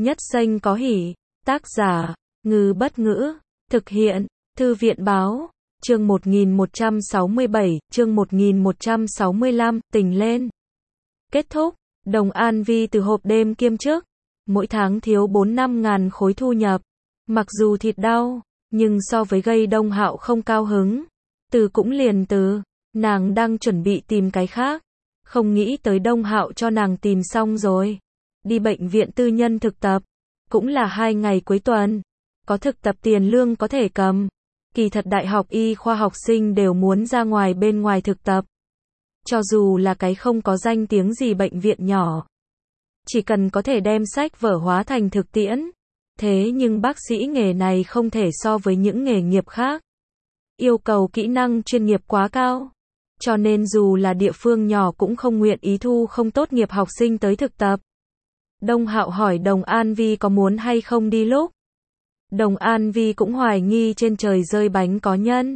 Nhất Xanh có hỉ. Tác giả, Ngư Bất Ngữ. Thực hiện, Thư viện Báo. Chương 1167, chương 1165, tình lên. Kết thúc, Đồng An Vi từ hộp đêm kiêm chức. Mỗi tháng thiếu 4-5 ngàn khối thu nhập. Mặc dù thịt đau, nhưng so với gây Đông Hạo không cao hứng. Từ cũng liền từ, nàng đang chuẩn bị tìm cái khác. Không nghĩ tới Đông Hạo cho nàng tìm xong rồi. Đi bệnh viện tư nhân thực tập. Cũng là 2 ngày cuối tuần. Có thực tập tiền lương có thể cầm. Kỳ thật đại học y khoa học sinh đều muốn ra ngoài bên ngoài thực tập. Cho dù là cái không có danh tiếng gì bệnh viện nhỏ. Chỉ cần có thể đem sách vở hóa thành thực tiễn. Thế nhưng bác sĩ nghề này không thể so với những nghề nghiệp khác. Yêu cầu kỹ năng chuyên nghiệp quá cao. Cho nên dù là địa phương nhỏ cũng không nguyện ý thu không tốt nghiệp học sinh tới thực tập. Đông Hạo hỏi Đồng An Vi có muốn hay không đi lúc. Đồng An Vi cũng hoài nghi trên trời rơi bánh có nhân.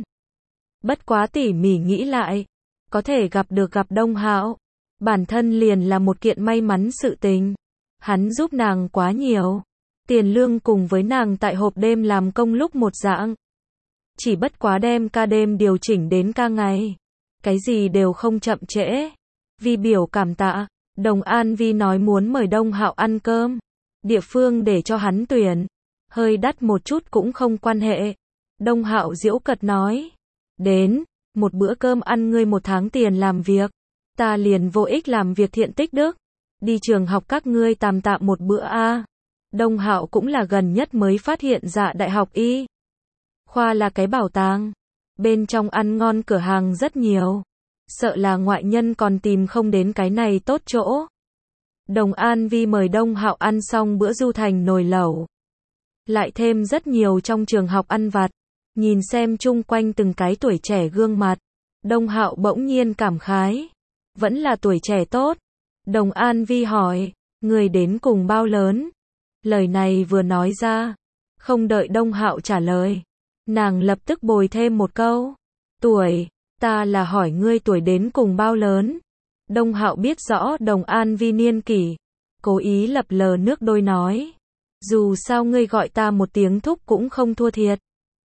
Bất quá tỉ mỉ nghĩ lại. Có thể gặp Đông Hạo. Bản thân liền là một kiện may mắn sự tình. Hắn giúp nàng quá nhiều. Tiền lương cùng với nàng tại hộp đêm làm công lúc một dạng. Chỉ bất quá đem ca đêm điều chỉnh đến ca ngày. Cái gì đều không chậm trễ. Vi biểu cảm tạ. Đồng An Vi nói muốn mời Đông Hạo ăn cơm. Địa phương để cho hắn tuyển. Hơi đắt một chút cũng không quan hệ. Đông Hạo giễu cợt nói. Đến, một bữa cơm ăn ngươi 1 tháng tiền làm việc. Ta liền vô ích làm việc thiện tích đức. Đi trường học các ngươi tạm một bữa a. Đông Hạo cũng là gần nhất mới phát hiện ra đại học y khoa là cái bảo tàng. Bên trong ăn ngon cửa hàng rất nhiều. Sợ là ngoại nhân còn tìm không đến cái này tốt chỗ. Đồng An Vi mời Đông Hạo ăn xong bữa du thành nồi lẩu. Lại thêm rất nhiều trong trường học ăn vặt. Nhìn xem chung quanh từng cái tuổi trẻ gương mặt. Đông Hạo bỗng nhiên cảm khái. Vẫn là tuổi trẻ tốt. Đồng An Vi hỏi, người đến cùng bao lớn? Lời này vừa nói ra. Không đợi Đông Hạo trả lời. Nàng lập tức bồi thêm một câu. Tuổi, ta là hỏi ngươi tuổi đến cùng bao lớn? Đông Hạo biết rõ Đồng An Vi niên kỷ. Cố ý lập lờ nước đôi nói. Dù sao ngươi gọi ta một tiếng thúc cũng không thua thiệt.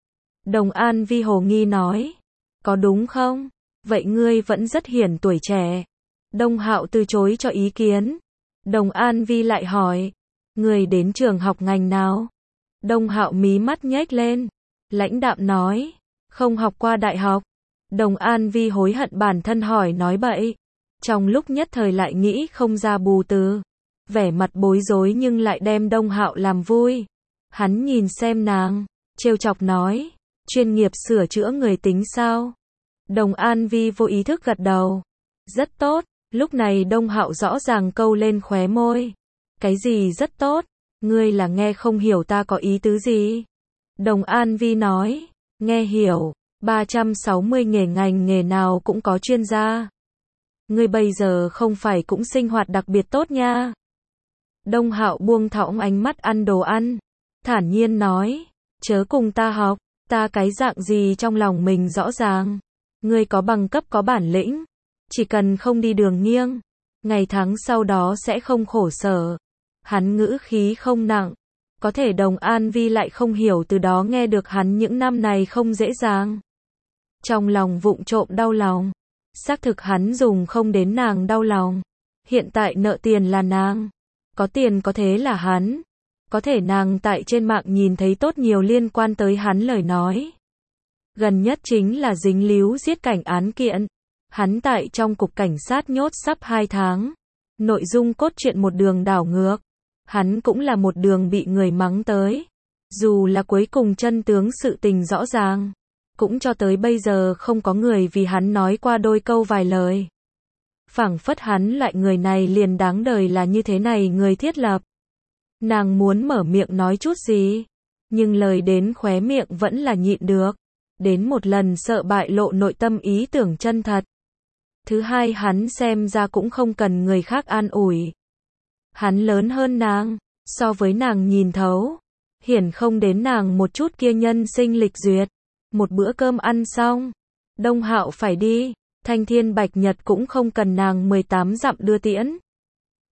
Đồng An Vi hồ nghi nói. Có đúng không? Vậy ngươi vẫn rất hiển tuổi trẻ. Đông Hạo từ chối cho ý kiến. Đồng An Vi lại hỏi. Ngươi đến trường học ngành nào? Đông Hạo mí mắt nhếch lên. Lãnh đạm nói. Không học qua đại học. Đồng An Vi hối hận bản thân hỏi nói bậy. Trong lúc nhất thời lại nghĩ không ra bù từ. Vẻ mặt bối rối nhưng lại đem Đông Hạo làm vui. Hắn nhìn xem nàng. Trêu chọc nói. Chuyên nghiệp sửa chữa người tính sao? Đồng An Vi vô ý thức gật đầu. Rất tốt. Lúc này Đông Hạo rõ ràng câu lên khóe môi. Cái gì rất tốt? Ngươi là nghe không hiểu ta có ý tứ gì? Đồng An Vi nói. Nghe hiểu. 360 nghề ngành nghề nào cũng có chuyên gia. Ngươi bây giờ không phải cũng sinh hoạt đặc biệt tốt nha. Đông Hạo buông thõng ánh mắt ăn đồ ăn. Thản nhiên nói. Chớ cùng ta học. Ta cái dạng gì trong lòng mình rõ ràng. Ngươi có bằng cấp có bản lĩnh. Chỉ cần không đi đường nghiêng. Ngày tháng sau đó sẽ không khổ sở. Hắn ngữ khí không nặng. Có thể Đồng An Vi lại không hiểu từ đó nghe được hắn những năm này không dễ dàng. Trong lòng vụng trộm đau lòng. Xác thực hắn dùng không đến nàng đau lòng. Hiện tại nợ tiền là nàng. Có tiền có thế là hắn. Có thể nàng tại trên mạng nhìn thấy tốt nhiều liên quan tới hắn lời nói. Gần nhất chính là dính líu giết cảnh án kiện. Hắn tại trong cục cảnh sát nhốt sắp 2 tháng. Nội dung cốt truyện một đường đảo ngược. Hắn cũng là một đường bị người mắng tới. Dù là cuối cùng chân tướng sự tình rõ ràng. Cũng cho tới bây giờ không có người vì hắn nói qua đôi câu vài lời. Phảng phất hắn loại người này liền đáng đời là như thế này người thiết lập. Nàng muốn mở miệng nói chút gì. Nhưng lời đến khóe miệng vẫn là nhịn được. Đến một lần sợ bại lộ nội tâm ý tưởng chân thật. Thứ hai hắn xem ra cũng không cần người khác an ủi. Hắn lớn hơn nàng. So với nàng nhìn thấu. Hiển không đến nàng một chút kia nhân sinh lịch duyệt. Một bữa cơm ăn xong. Đông Hạo phải đi. Thanh Thiên Bạch Nhật cũng không cần nàng 18 dặm đưa tiễn.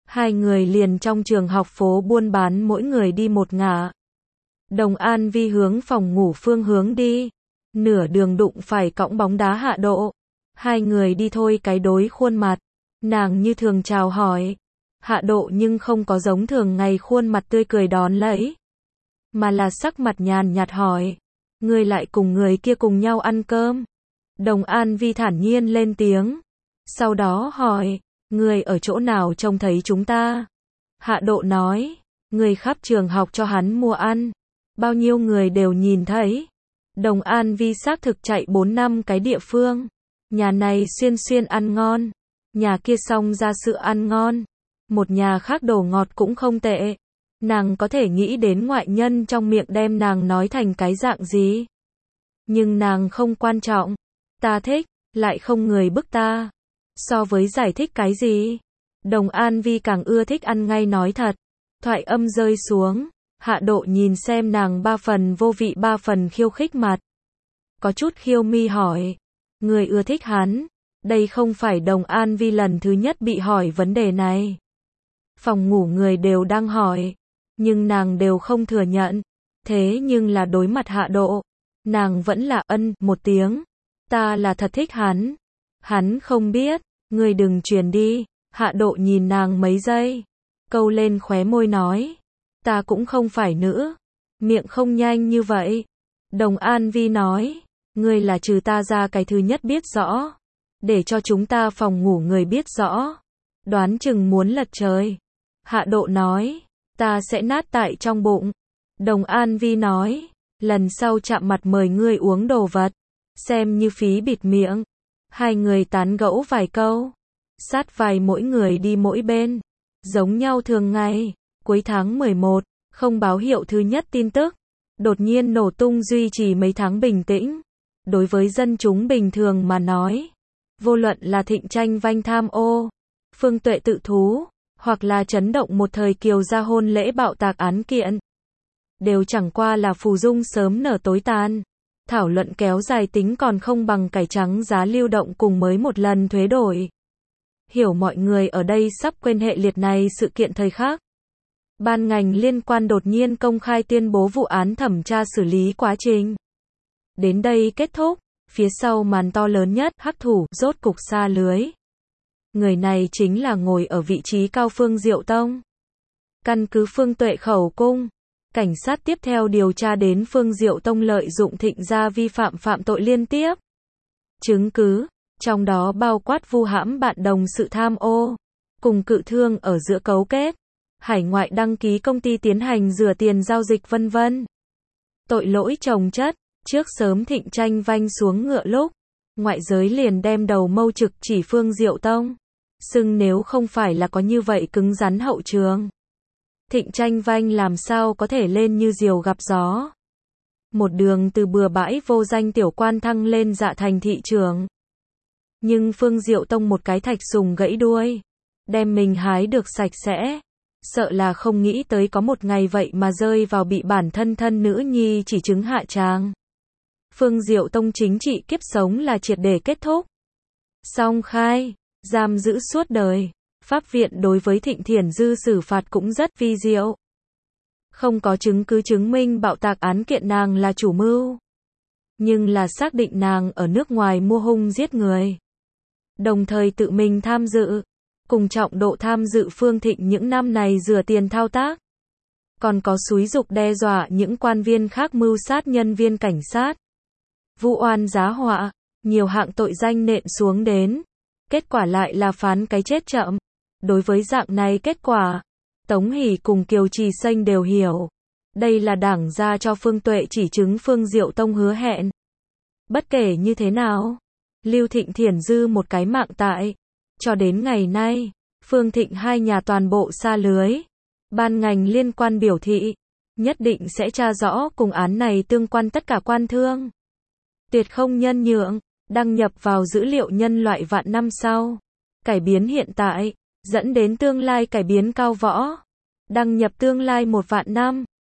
Hai người liền trong trường học phố buôn bán mỗi người đi một ngả. Đồng An Vi hướng phòng ngủ phương hướng đi. Nửa đường đụng phải cõng bóng đá Hạ Độ. Hai người đi thôi cái đối khuôn mặt. Nàng như thường chào hỏi. Hạ Độ nhưng không có giống thường ngày khuôn mặt tươi cười đón lấy. Mà là sắc mặt nhàn nhạt hỏi. Ngươi lại cùng người kia cùng nhau ăn cơm. Đồng An Vi thản nhiên lên tiếng. Sau đó hỏi. Ngươi ở chỗ nào trông thấy chúng ta? Hạ Độ nói. Ngươi khắp trường học cho hắn mua ăn. Bao nhiêu người đều nhìn thấy. Đồng An Vi xác thực chạy 4 năm cái địa phương. Nhà này xuyên xuyên ăn ngon. Nhà kia xong ra sự ăn ngon. Một nhà khác đồ ngọt cũng không tệ. Nàng có thể nghĩ đến ngoại nhân trong miệng đem nàng nói thành cái dạng gì. Nhưng nàng không quan trọng. Ta thích, lại không người bức ta. So với giải thích cái gì? Đồng An Vi càng ưa thích ăn ngay nói thật. Thoại âm rơi xuống. Hạ Độ nhìn xem nàng 3 phần vô vị 3 phần khiêu khích mặt. Có chút khiêu mi hỏi. Người ưa thích hắn. Đây không phải Đồng An Vi lần thứ nhất bị hỏi vấn đề này. Phòng ngủ người đều đang hỏi. Nhưng nàng đều không thừa nhận. Thế nhưng là đối mặt Hạ Độ. Nàng vẫn là ân một tiếng. Ta là thật thích hắn. Hắn không biết. Người đừng truyền đi. Hạ Độ nhìn nàng mấy giây. Câu lên khóe môi nói. Ta cũng không phải nữ. Miệng không nhanh như vậy. Đồng An Vi nói. Ngươi là trừ ta ra cái thứ nhất biết rõ. Để cho chúng ta phòng ngủ người biết rõ. Đoán chừng muốn lật trời. Hạ Độ nói. Ta sẽ nát tại trong bụng. Đồng An Vi nói. Lần sau chạm mặt mời ngươi uống đồ vật. Xem như phí bịt miệng. Hai người tán gẫu vài câu. Sát vài mỗi người đi mỗi bên. Giống nhau thường ngày. Cuối tháng 11, không báo hiệu thứ nhất tin tức. Đột nhiên nổ tung duy trì mấy tháng bình tĩnh. Đối với dân chúng bình thường mà nói. Vô luận là Thịnh Tranh Vanh tham ô. Phương Tuệ tự thú. Hoặc là chấn động một thời Kiều gia hôn lễ bạo tạc án kiện. Đều chẳng qua là phù dung sớm nở tối tàn. Thảo luận kéo dài tính còn không bằng cải trắng giá lưu động cùng mới một lần thuế đổi. Hiểu mọi người ở đây sắp quên hệ liệt này sự kiện thời khắc. Ban ngành liên quan đột nhiên công khai tuyên bố vụ án thẩm tra xử lý quá trình. Đến đây kết thúc, phía sau màn to lớn nhất, hắc thủ, rốt cục xa lưới. Người này chính là ngồi ở vị trí cao Phương Diệu Tông. Căn cứ Phương Tuệ khẩu cung, cảnh sát tiếp theo điều tra đến Phương Diệu Tông lợi dụng Thịnh gia vi phạm phạm tội liên tiếp. Chứng cứ, trong đó bao quát vu hãm bạn đồng sự tham ô, cùng cự thương ở giữa cấu kết, hải ngoại đăng ký công ty tiến hành rửa tiền giao dịch vân vân. Tội lỗi chồng chất, trước sớm Thịnh Tranh Vanh xuống ngựa lúc, ngoại giới liền đem đầu mâu trực chỉ Phương Diệu Tông. Xưng nếu không phải là có như vậy cứng rắn hậu trường. Thịnh Tranh Vanh làm sao có thể lên như diều gặp gió. Một đường từ bừa bãi vô danh tiểu quan thăng lên dạ thành thị trưởng. Nhưng Phương Diệu Tông một cái thạch sùng gãy đuôi. Đem mình hái được sạch sẽ. Sợ là không nghĩ tới có một ngày vậy mà rơi vào bị bản thân thân nữ nhi chỉ trứng hạ tràng. Phương Diệu Tông chính trị kiếp sống là triệt để kết thúc. Song khai, giam giữ suốt đời. Pháp viện đối với Thịnh Thiển Dư xử phạt cũng rất vi diệu. Không có chứng cứ chứng minh bạo tạc án kiện nàng là chủ mưu. Nhưng là xác định nàng ở nước ngoài mua hung giết người. Đồng thời tự mình tham dự. Cùng trọng độ tham dự Phương Thịnh những năm này rửa tiền thao tác. Còn có xúi giục đe dọa những quan viên khác mưu sát nhân viên cảnh sát. Vu oan giá họa, nhiều hạng tội danh nện xuống đến. Kết quả lại là phán cái chết chậm. Đối với dạng này kết quả, Tống Hỷ cùng Kiều Trì Xanh đều hiểu. Đây là đảng ra cho Phương Tuệ chỉ chứng Phương Diệu Tông hứa hẹn. Bất kể như thế nào, Lưu Thịnh Thiển Dư một cái mạng tại. Cho đến ngày nay, Phương Thịnh hai nhà toàn bộ xa lưới. Ban ngành liên quan biểu thị, nhất định sẽ tra rõ cùng án này tương quan tất cả quan thương. Tuyệt không nhân nhượng, đăng nhập vào dữ liệu nhân loại vạn năm sau. Cải biến hiện tại, dẫn đến tương lai cải biến cao võ. Đăng nhập tương lai 1 vạn năm.